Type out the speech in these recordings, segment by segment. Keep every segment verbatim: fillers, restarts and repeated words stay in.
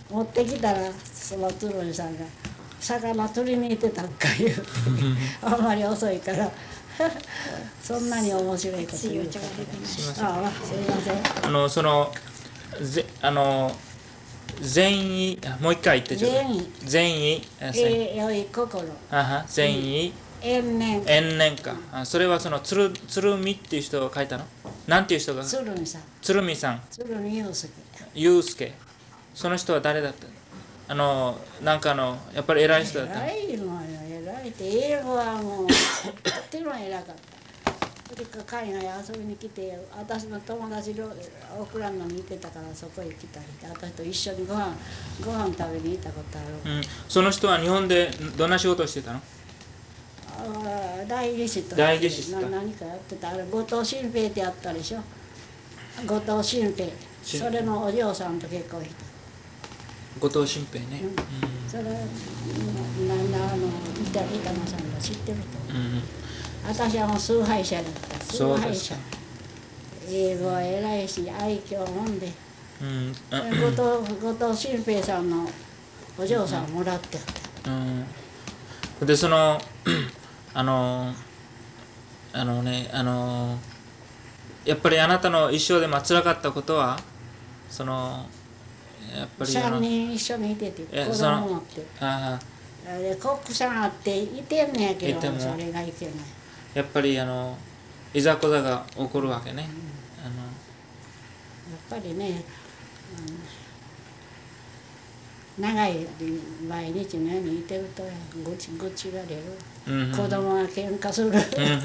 持ってきたらその鶴見さんが「魚釣りに行ってたんか」言うてあんまり遅いからそんなに面白いこと言うたからああすいません。 あのそのぜあの善意もう一回言ってちょうだい。善意えよい心あは善意縁念縁念か、あそれはその鶴鶴見っていう人が書いたの。なんていう人が鶴見さん鶴見さん鶴見祐介祐介。その人は誰だった？あのなんかあのやっぱり偉い人だったの。 偉いのよ偉いって英語はもうとっても偉かった。それから海外遊びに来て私の友達のオークランドにいてたからそこへ来たりして私と一緒にご飯ご飯食べに行ったことある、 うん、その人は日本でどんな仕事をしてたの？ あ代議士と代議士かな何かやってたあれ後藤新平ってやったでしょ後藤新平それのお嬢さんと結婚した後藤新平ね、 うん、それなんだあの板板野さんが知ってると、 うん、 私はもう崇拝者だった崇拝者か英語は偉いし愛嬌もんで、 うん、 後藤後藤新平さんのお嬢さんをもらってた、 うん、でそのあのあのねあのやっぱりあなたの一生でまあ辛かったことはそのやっぱりさんにん一緒にいてて子供持ってああれコックさんあっていてんねやけどいてもそれがいけないやっぱりあのいざこざが起こるわけね、 うん、 あのやっぱりね、うん、長い毎日のようにいてると愚痴愚痴が出る、うんうん、子供が喧嘩する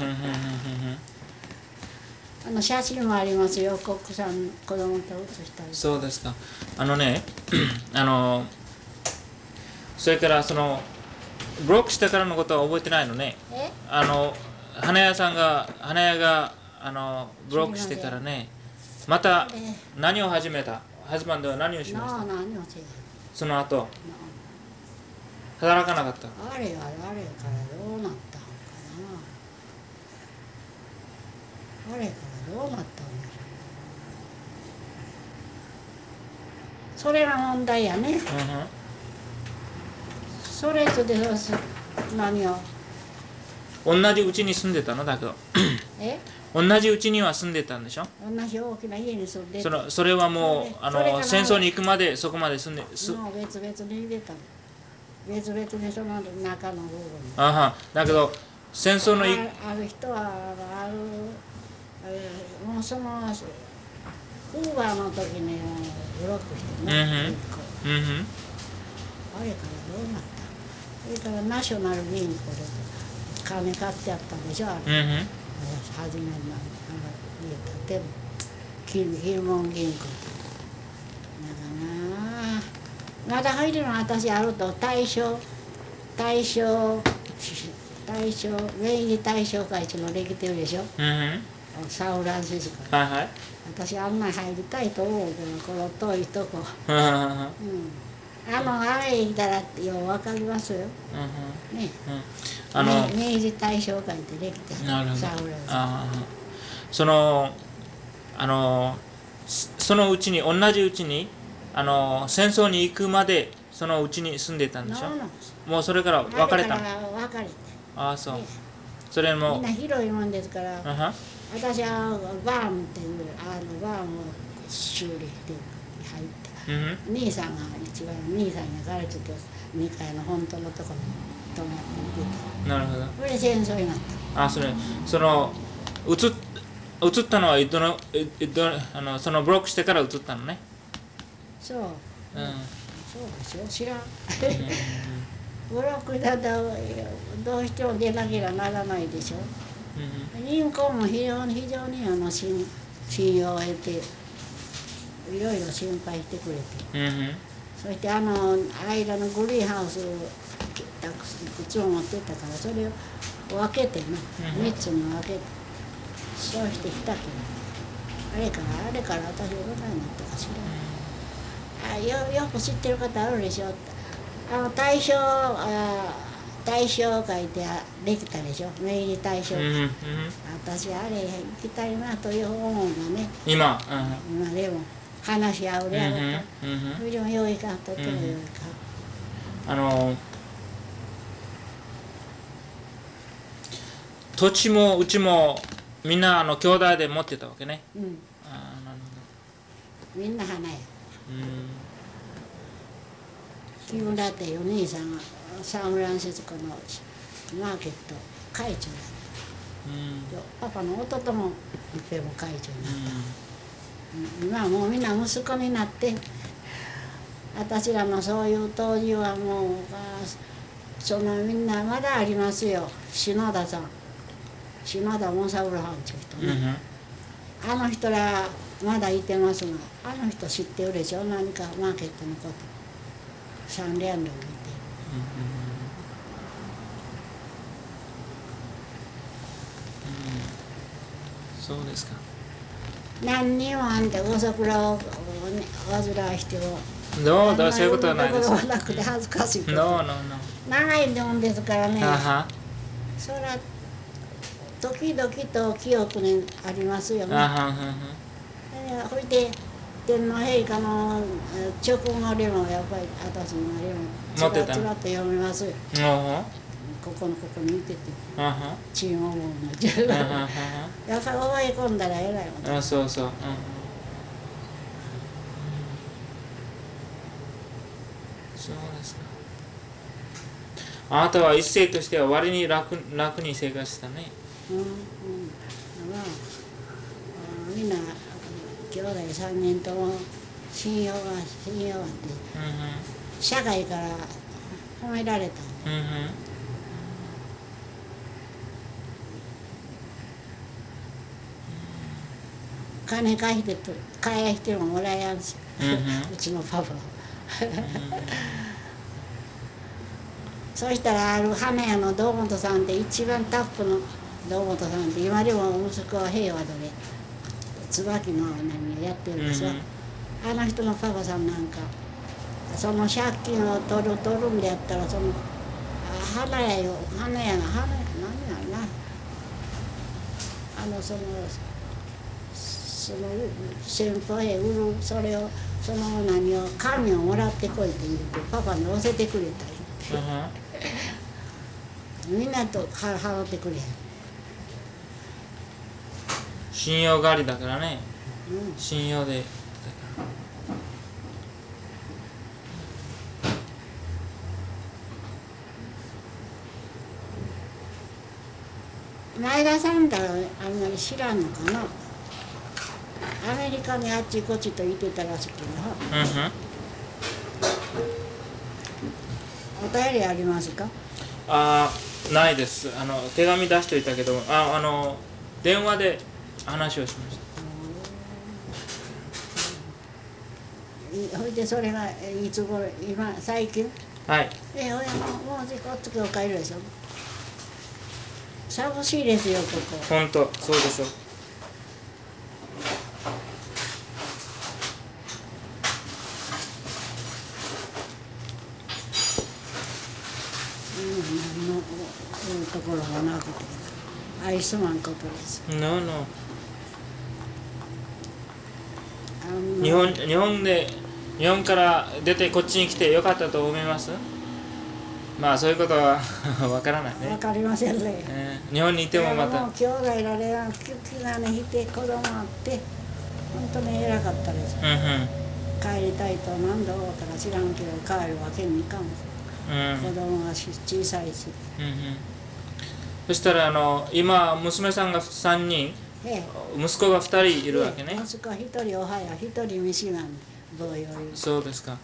あの写真もありますよコックさん子供と写したりそうですかあのねあのそれからそのブロックしてからのことは覚えてないのねあの花屋さんが花屋があのブロックしてからねまた何を始めた始まるでは何をしましたその後働かなかったあれはあれからどうなったのかなあれからどうなったんだそれが問題やね、うん、それとで何を同じうちに住んでたのだけどえ同じうちには住んでたんでしょ同じ大きな家に住んでそのそれはもうあの戦争に行くまでそこまで住んですもう別々に入れた別々にその中の部分あはだけど戦争のあある人はあるもうそのウーバーの時にブロックしてね、うんうん、あれからどうなったそれからナショナル銀行で金買ってあったんでしょあれ、うんうん、初めに言ったでヒルモン銀行だからなまだ入るの私あると大正大正大正明治大正会っていうのできてるでしょ、うんうん、サンフランシスコ、はいはい、私あんな入りたいと思うけどこの遠いとこ、うん、あのあれ行ったらよう分かりますよ、うん、ね、うん、あの明治大正会ってできてるサンフランシスコそのあのそのうちに同じうちにあの戦争に行くまでそのうちに住んでたんでしょもうそれから別れたの別れてああそう、ね、それもみんな広いもんですから、uh-huh、私はバーンっていうあのバーンを修理って入って、uh-huh、兄さんが一番兄さんが彼ちょっとにかいの本当のところに泊まっていてなるほどそれで戦争になったあそれその移っ移ったのはどのどあのそのブロックしてから移ったのねそう、うん、そうですよ知らんブロックだとどうしても出なければならないでしょ、うん、銀行も非常に非常にあの信用を得ていろいろ心配してくれて、うん、そしてあの間のグリーンハウスをいくつも持ってたからそれを分けてね、うん、みっつに分けてそうしてきたけどあれからあれから私はどないなったか知らない、うん、あ よ, よく知ってる方あるでしょあの大正あ大正会でできたでしょ明治大正会、うんうん、私あれ行きたいなという思うのね今、 うん、今でも話し合うであろうか、それでもよいかとってもよいか、 あの土地もうちもみんなあの兄弟で持ってたわけね。 うん、 ああ、なるほど。 みんな花屋。 うん、 木村っていうお兄さんがサンフランシスコのマーケット会長だ、うん、パパの弟もいっぺんも会長になった、うん、今はもうみんな息子になって、私らのそういう当時はもうそのみんなまだありますよ。篠田さん、篠田モサウルハンっていう人ね、うん、あの人らまだいてますが、あの人知ってるでしょ、何かマーケットのこと、サンレアンドにいて、 うんうん、そうですか。 何にもあんたご足労を煩わしてもどうだ、そういうことはないです。 なくて恥ずかしいこと。 No, no, no. 長いもんですからね。 Uh-huh. そら時々と記憶にありますよね。Uh-huh. ほいで天皇陛下の直後でもやっぱり私のでもつらつらと読みますよ。Uh-huh. ここのここにいてて、uh-huh. チームをもうやっぱり覚え込んだらえらいもん。 あ、そうそう。Uh-huh.そうですか。あなたは一世としては割に楽、楽に生活したね。うんうん、 まあ、みんな兄弟さんにんとも信用が信用があって、うんうん、社会から褒められた、うんうん、金返してと返してももらえやんし、うんうん、うちのパパはそしたらある花屋の堂本さんって一番タップの堂本さんって今でも息子は平和で椿の何をやってるんですよ、うんうん、あの人のパパさんなんかその借金を取る取るんでやったらその花屋よ花屋が花屋何やなあのそのその先方へ売るそれをその何を紙をもらってこいって言ってパパに教えてくれたり。Uh-huh. みんなと払ってくれ。 信用狩りだからね。うん、信用で。 前田さんだらあんまり知らんのかな。アメリカにあっちこっちと行ってたらしいけど。Uh-huh.お便りありますか？ ああ、ないです。あの手紙出しておいたけど、ああの電話で話をしました。 ほいでそれがいつ頃今最近？ はい。 え、ほいでもうもうこっちお帰りでしょ。寂しいですよここ。 本当そうでしょ。 ところがなくて愛すまんことです。 No, no. 日本日本で日本から出てこっちに来てよかったと思います？まあそういうことはわからないね。 わかりませんね。 えー、日本にいてもまた。 もう兄弟らでは気がねいて子供あって本当に偉かったです。うんうん、帰りたいと何度か知らんけど帰るわけにいかん。うん、子供が小さいし。うんうん、 そしたらあの今娘さんがさんにん、ええ、息子がふたりいるわけね。 息子はひとりオハイオ、ひとりミシガン同様。 そうですか。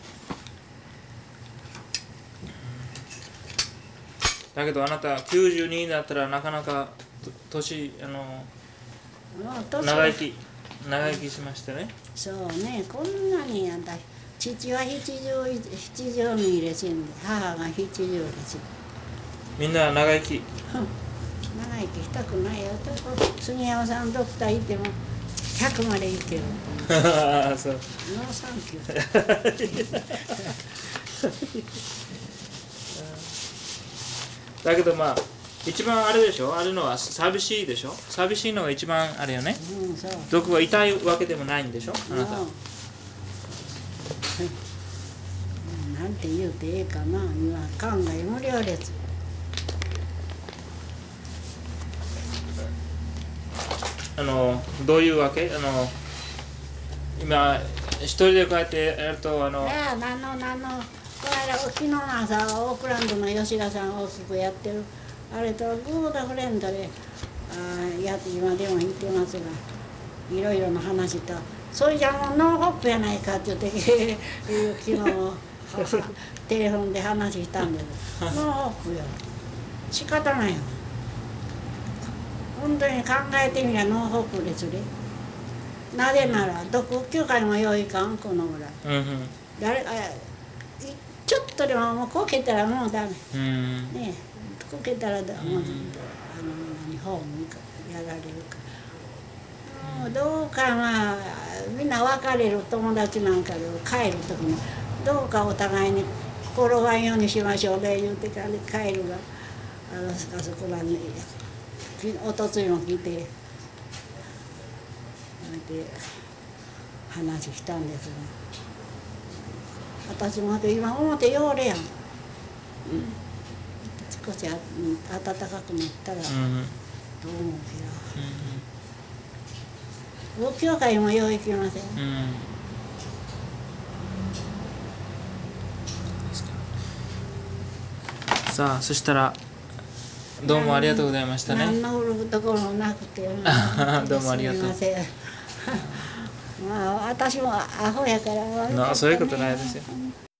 だけどあなたきゅうじゅうにになったらなかなか年あの長生き長生きしましたね。 そうね、こんなにあんた父は七十七十二で死んで母が七十で死んで。 みんな長生き。 長生きしたくないよ。杉山さんドクター行ってもひゃくまで生きてる。 ああ、そう。 ノーサンキュー。 だけどまあ一番あれでしょ、あるのは寂しいでしょ。寂しいのが一番あれよね。 うん、そう。 毒は痛いわけでもないんでしょ、あなた。 うんなんて言うてええかな、今考え無料です。 あのどういうわけ、あの今一人でこうやってやると、あのいや、何の何の、この間昨日の朝オークランドの吉田さん大きくやってるあれとグードフレンドであやって今でも言ってますが、いろいろな話と、それじゃもうノーホップやないかって言って昨日テレフォンで話したんですノーホップよ、仕方ないよ。本当に考えてみりゃノーホップですね。なぜなら毒球界もよいかん、このぐらい。 うんうん、 誰あちょっとでももうこけたらもうダメ。 うん、 ねえ、こけたらだもう、あの何ホームやられるから。もうどうかまあみんな別れる友達なんかで帰る時にどうかお互いに転ばんようにしましょうね言うてから帰るがあのあそこらにおとついも来てで話したんですが、私も今思ってようれやん、うん、少しあ暖かくなったらどう思うけど、仏教会もよう行きません、 うんうん、さあ、そしたらどうもありがとうございましたね。 何の売るところもなくてどうもありがとう。 すみませんまあ私もアホやから悪かったね。 そういうことないですよ。